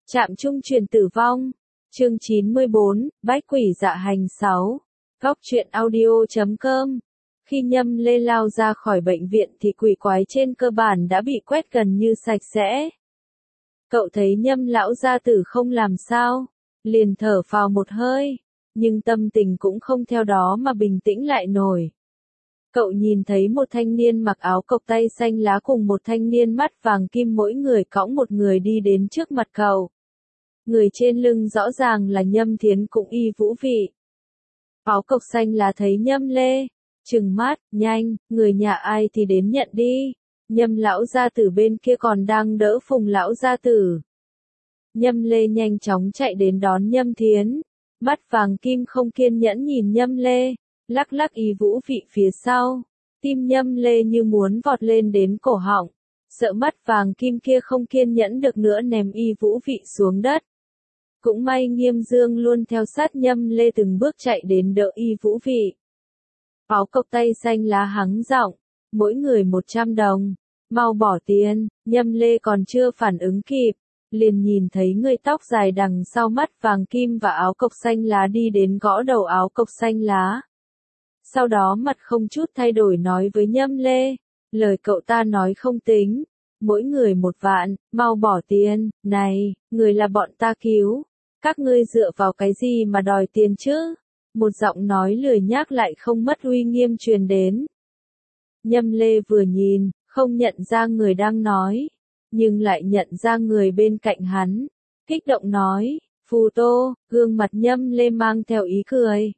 Trạm trung truyền tử vong. Chương 94, Bách quỷ dạ hành 6. Góc truyện audio.com. Khi Nhâm Lê lao ra khỏi bệnh viện thì quỷ quái trên cơ bản đã bị quét gần như sạch sẽ. Cậu thấy Nhâm lão gia tử không làm sao, liền thở phào một hơi, nhưng tâm tình cũng không theo đó mà bình tĩnh lại nổi. Cậu nhìn thấy một thanh niên mặc áo cộc tay xanh lá cùng một thanh niên mắt vàng kim mỗi người cõng một người đi đến trước mặt cậu. Người trên lưng rõ ràng là Nhâm Thiến cũng y vũ vị. Áo cộc xanh lá thấy Nhâm Lê, trừng mắt, nhanh, người nhà ai thì đến nhận đi. Nhâm lão gia tử bên kia còn đang đỡ Phùng lão gia tử. Nhâm Lê nhanh chóng chạy đến đón Nhâm Thiến. Mắt vàng kim không kiên nhẫn nhìn Nhâm Lê, lắc lắc y vũ vị phía sau. Tim Nhâm Lê như muốn vọt lên đến cổ họng. Sợ mắt vàng kim kia không kiên nhẫn được nữa ném y vũ vị xuống đất. Cũng may Nghiêm Dương luôn theo sát Nhâm Lê từng bước chạy đến đỡ y vũ vị. Áo cộc tay xanh lá hắng giọng, mỗi người 100 đồng, mau bỏ tiền. Nhâm Lê còn chưa phản ứng kịp, liền nhìn thấy người tóc dài đằng sau mắt vàng kim và áo cộc xanh lá đi đến gõ đầu áo cộc xanh lá. Sau đó mặt không chút thay đổi nói với Nhâm Lê, lời cậu ta nói không tính, mỗi người 1 vạn, mau bỏ tiền. Này, người là bọn ta cứu, các ngươi dựa vào cái gì mà đòi tiền chứ? Một giọng nói lười nhác lại không mất uy nghiêm truyền đến. Nhâm Lê vừa nhìn, không nhận ra người đang nói, nhưng lại nhận ra người bên cạnh hắn. Kích động nói, Phù Tô. Gương mặt Nhâm Lê mang theo ý cười.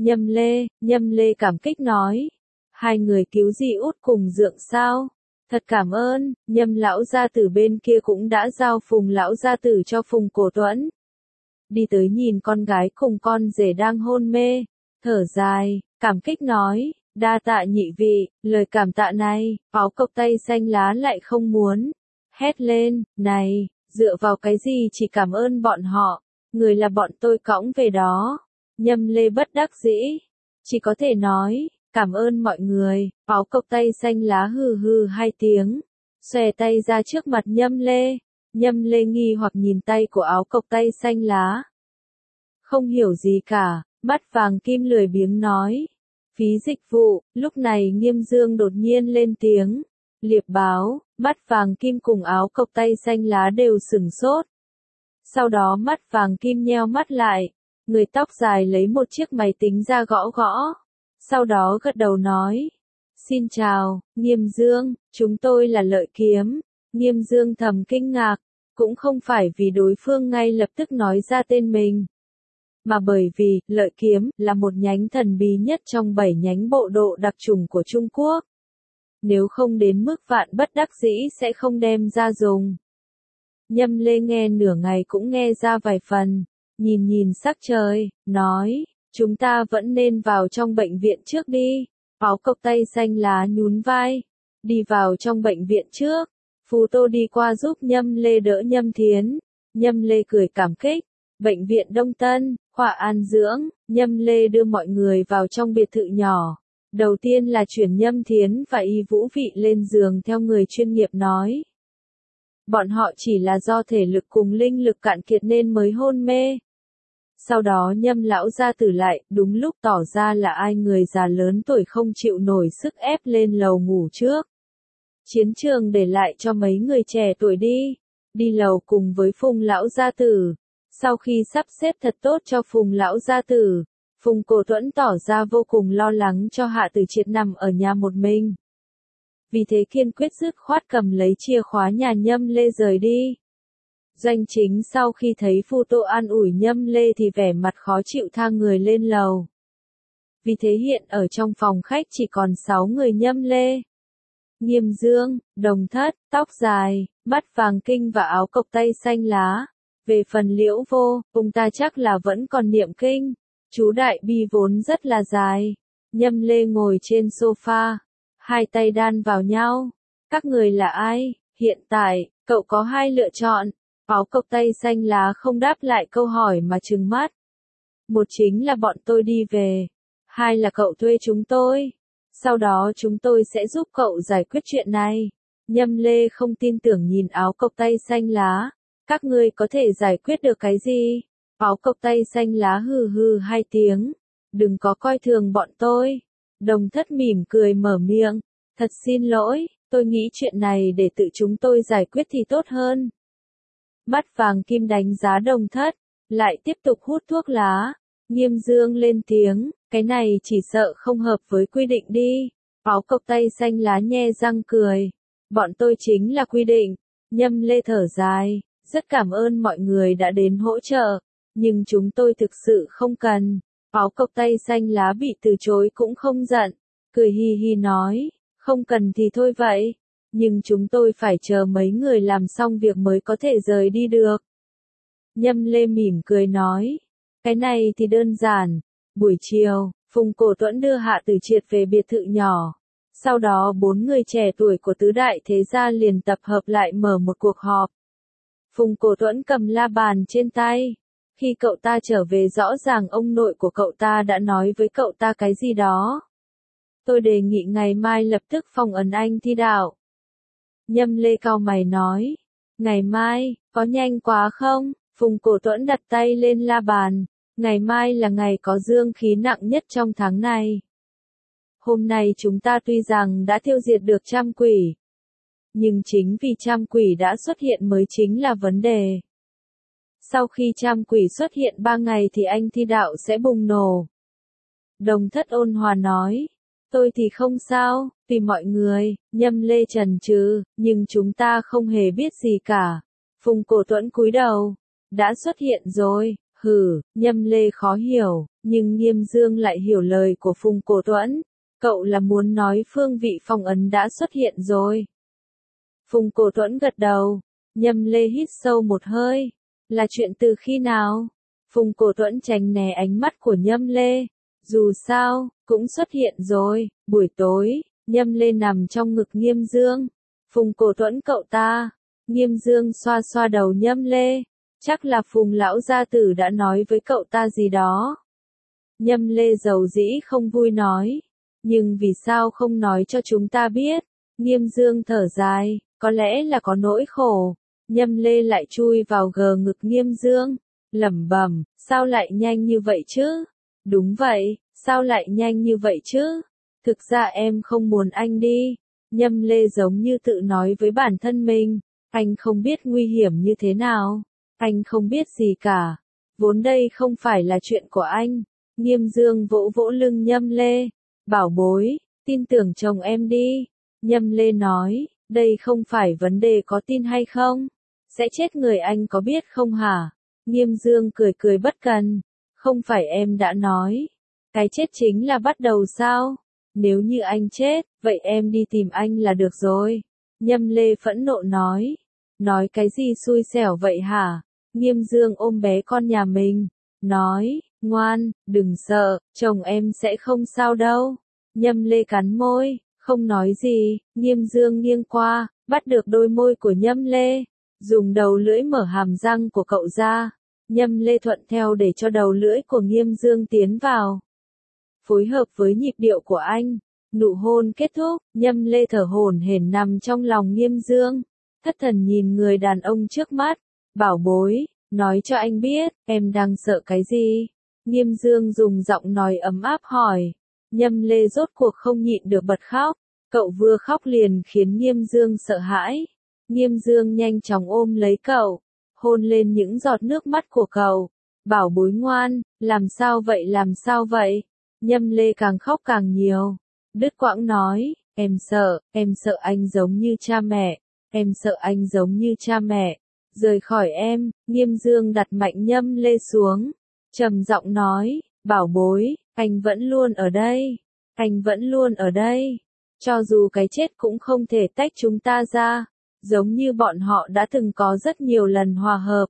Nhâm Lê cảm kích nói, hai người cứu dì út cùng Dượng sao? Thật cảm ơn. Nhâm lão gia tử bên kia cũng đã giao Phùng lão gia tử cho Phùng Cổ Tuẫn. Đi tới nhìn con gái cùng con rể đang hôn mê, thở dài, cảm kích nói, đa tạ nhị vị. Lời cảm tạ này, áo cộc tay xanh lá lại không muốn. Hét lên, này, dựa vào cái gì chỉ cảm ơn bọn họ, người là bọn tôi cõng về đó. Nhâm Lê bất đắc dĩ, chỉ có thể nói, cảm ơn mọi người. Áo cộc tay xanh lá hừ hừ 2 tiếng, xòe tay ra trước mặt Nhâm Lê. Nhâm Lê nghi hoặc nhìn tay của áo cộc tay xanh lá. Không hiểu gì cả, mắt vàng kim lười biếng nói. Phí dịch vụ. Lúc này Nghiêm Dương đột nhiên lên tiếng. Liệp báo. Mắt vàng kim cùng áo cộc tay xanh lá đều sửng sốt. Sau đó mắt vàng kim nheo mắt lại. Người tóc dài lấy một chiếc máy tính ra gõ gõ. Sau đó gật đầu nói. Xin chào, Nghiêm Dương, chúng tôi là Lợi Kiếm. Nghiêm Dương thầm kinh ngạc, cũng không phải vì đối phương ngay lập tức nói ra tên mình, mà bởi vì Lợi Kiếm là một nhánh thần bí nhất trong 7 nhánh bộ độ đặc chủng của Trung Quốc. Nếu không đến mức vạn bất đắc dĩ sẽ không đem ra dùng. Nhâm Lê nghe nửa ngày cũng nghe ra vài phần, nhìn sắc trời, nói, chúng ta vẫn nên vào trong bệnh viện trước đi. Áo cộc tay xanh lá nhún vai, đi vào trong bệnh viện trước. Phù Tô đi qua giúp Nhâm Lê đỡ Nhâm Thiến. Nhâm Lê cười cảm kích. Bệnh viện Đông Tân, khoa an dưỡng. Nhâm Lê đưa mọi người vào trong biệt thự nhỏ. Đầu tiên là chuyển Nhâm Thiến và y vũ vị lên giường theo người chuyên nghiệp nói. Bọn họ chỉ là do thể lực cùng linh lực cạn kiệt nên mới hôn mê. Sau đó Nhâm lão gia tử lại, đúng lúc tỏ ra là ai người già lớn tuổi không chịu nổi sức ép lên lầu ngủ trước. Chiến trường để lại cho mấy người trẻ tuổi đi lầu cùng với Phùng lão gia tử. Sau khi sắp xếp thật tốt cho Phùng lão gia tử, Phùng Cổ Tuẫn tỏ ra vô cùng lo lắng cho Hạ Tử Triệt nằm ở nhà một mình. Vì thế kiên quyết dứt khoát cầm lấy chìa khóa nhà Nhâm Lê rời đi. Doanh Chính sau khi thấy Phù Tô an ủi Nhâm Lê thì vẻ mặt khó chịu tha người lên lầu. Vì thế hiện ở trong phòng khách chỉ còn 6 người Nhâm Lê. Nghiêm Dương, Đồng Thất, tóc dài, mắt vàng kinh và áo cộc tay xanh lá. Về phần Liễu Vô, ông ta chắc là vẫn còn niệm kinh. Chú Đại Bi vốn rất là dài. Nhâm Lê ngồi trên sofa, 2 tay đan vào nhau. Các người là ai? Hiện tại, cậu có 2 lựa chọn. Áo cộc tay xanh lá không đáp lại câu hỏi mà trừng mắt. Một chính là bọn tôi đi về. 2 là cậu thuê chúng tôi. Sau đó chúng tôi sẽ giúp cậu giải quyết chuyện này. Nhâm Lê không tin tưởng nhìn áo cộc tay xanh lá. Các ngươi có thể giải quyết được cái gì? Áo cộc tay xanh lá hừ hừ hai tiếng. Đừng có coi thường bọn tôi. Đồng thất mỉm cười mở miệng. Thật xin lỗi, tôi nghĩ chuyện này để tự chúng tôi giải quyết thì tốt hơn. Mắt vàng kim đánh giá đồng thất, lại tiếp tục hút thuốc lá. Nghiêm Dương lên tiếng, cái này chỉ sợ không hợp với quy định đi. Áo cộc tay xanh lá nhe răng cười. Bọn tôi chính là quy định. Nhâm Lê thở dài, rất cảm ơn mọi người đã đến hỗ trợ, nhưng chúng tôi thực sự không cần. Áo cộc tay xanh lá bị từ chối cũng không giận, cười hi hi nói, không cần thì thôi vậy, nhưng chúng tôi phải chờ mấy người làm xong việc mới có thể rời đi được. Nhâm Lê mỉm cười nói, cái này thì đơn giản. Buổi chiều, Phùng Cổ Tuẫn đưa Hạ Tử Triệt về biệt thự nhỏ. Sau đó 4 người trẻ tuổi của tứ đại thế gia liền tập hợp lại mở một cuộc họp. Phùng Cổ Tuẫn cầm la bàn trên tay. Khi cậu ta trở về rõ ràng ông nội của cậu ta đã nói với cậu ta cái gì đó. Tôi đề nghị ngày mai lập tức phong ấn anh thi đạo. Nhâm Lê cau mày nói. Ngày mai, có nhanh quá không? Phùng Cổ Tuẫn đặt tay lên la bàn. Ngày mai là ngày có dương khí nặng nhất trong tháng này. Hôm nay chúng ta tuy rằng đã tiêu diệt được trăm quỷ. Nhưng chính vì trăm quỷ đã xuất hiện mới chính là vấn đề. Sau khi trăm quỷ xuất hiện 3 ngày thì anh thi đạo sẽ bùng nổ. Đồng thất ôn hòa nói. Tôi thì không sao, vì mọi người, Nhâm Lê chần chừ, nhưng chúng ta không hề biết gì cả. Phùng Cổ Tuẫn cúi đầu. Đã xuất hiện rồi, Nhâm Lê khó hiểu, nhưng Nghiêm Dương lại hiểu lời của Phùng Cổ Tuẫn. Cậu là muốn nói phương vị phong ấn đã xuất hiện rồi. Phùng Cổ Tuẫn gật đầu. Nhâm Lê hít sâu một hơi. Là chuyện từ khi nào? Phùng Cổ Tuẫn tránh né ánh mắt của Nhâm Lê. Dù sao, cũng xuất hiện rồi. Buổi tối, Nhâm Lê nằm trong ngực Nghiêm Dương. Phùng Cổ Tuẫn cậu ta. Nghiêm Dương xoa xoa đầu Nhâm Lê. Chắc là Phùng lão gia tử đã nói với cậu ta gì đó. Nhâm Lê giàu dĩ không vui nói. Nhưng vì sao không nói cho chúng ta biết? Nghiêm Dương thở dài, có lẽ là có nỗi khổ. Nhâm Lê lại chui vào gờ ngực Nghiêm Dương, lẩm bẩm, sao lại nhanh như vậy chứ? Đúng vậy, sao lại nhanh như vậy chứ? Thực ra em không muốn anh đi. Nhâm Lê giống như tự nói với bản thân mình, anh không biết nguy hiểm như thế nào. Anh không biết gì cả. Vốn đây không phải là chuyện của anh. Nghiêm Dương vỗ vỗ lưng Nhâm Lê. Bảo bối, tin tưởng chồng em đi. Nhâm Lê nói, đây không phải vấn đề có tin hay không. Sẽ chết người anh có biết không hả? Nghiêm Dương cười cười bất cần. Không phải em đã nói. Cái chết chính là bắt đầu sao? Nếu như anh chết, vậy em đi tìm anh là được rồi. Nhâm Lê phẫn nộ nói. Nói cái gì xui xẻo vậy hả? Nghiêm Dương ôm bé con nhà mình. Nói, ngoan, đừng sợ, chồng em sẽ không sao đâu. Nhâm Lê cắn môi, không nói gì. Nghiêm Dương nghiêng qua, bắt được đôi môi của Nhâm Lê. Dùng đầu lưỡi mở hàm răng của cậu ra. Nhâm Lê thuận theo để cho đầu lưỡi của Nghiêm Dương tiến vào. Phối hợp với nhịp điệu của anh. Nụ hôn kết thúc, Nhâm Lê thở hổn hển nằm trong lòng Nghiêm Dương. Thất thần nhìn người đàn ông trước mắt. Bảo bối, nói cho anh biết, em đang sợ cái gì? Nghiêm Dương dùng giọng nói ấm áp hỏi. Nhâm Lê rốt cuộc không nhịn được bật khóc. Cậu vừa khóc liền khiến Nghiêm Dương sợ hãi. Nghiêm Dương nhanh chóng ôm lấy cậu, hôn lên những giọt nước mắt của cậu. Bảo bối ngoan, làm sao vậy? Nhâm Lê càng khóc càng nhiều. Đứt quãng nói, em sợ anh giống như cha mẹ. Em sợ anh giống như cha mẹ. Rời khỏi em. Nghiêm Dương đặt mạnh Nhâm Lê xuống. Trầm giọng nói, bảo bối, anh vẫn luôn ở đây. Anh vẫn luôn ở đây. Cho dù cái chết cũng không thể tách chúng ta ra. Giống như bọn họ đã từng có rất nhiều lần hòa hợp.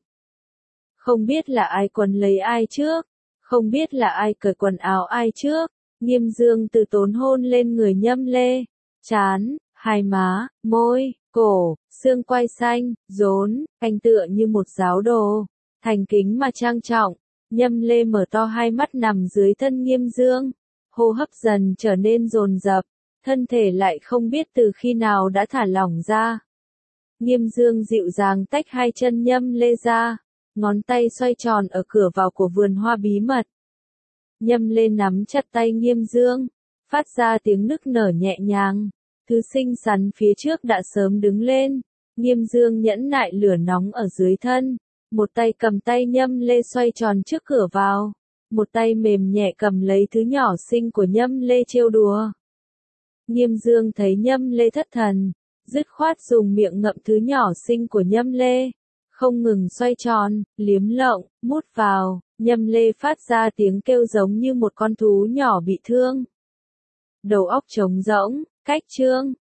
Không biết là ai quấn lấy ai trước. Không biết là ai cởi quần áo ai trước. Nghiêm Dương từ tốn hôn lên người Nhâm Lê. Trán, hai má, môi, cổ, xương quai xanh, rốn, anh tựa như một giáo đồ. Thành kính mà trang trọng. Nhâm Lê mở to hai mắt nằm dưới thân Nghiêm Dương. Hô hấp dần trở nên dồn dập. Thân thể lại không biết từ khi nào đã thả lỏng ra. Nghiêm Dương dịu dàng tách hai chân Nhâm Lê ra, ngón tay xoay tròn ở cửa vào của vườn hoa bí mật. Nhâm Lê nắm chặt tay Nghiêm Dương, phát ra tiếng nức nở nhẹ nhàng. Thứ xinh xắn phía trước đã sớm đứng lên. Nghiêm Dương nhẫn nại lửa nóng ở dưới thân, một tay cầm tay Nhâm Lê xoay tròn trước cửa vào, một tay mềm nhẹ cầm lấy thứ nhỏ xinh của Nhâm Lê trêu đùa. Nghiêm Dương thấy Nhâm Lê thất thần, dứt khoát dùng miệng ngậm thứ nhỏ xinh của Nhâm Lê, không ngừng xoay tròn, liếm lộng, mút vào. Nhâm Lê phát ra tiếng kêu giống như một con thú nhỏ bị thương. Đầu óc trống rỗng, cách chương.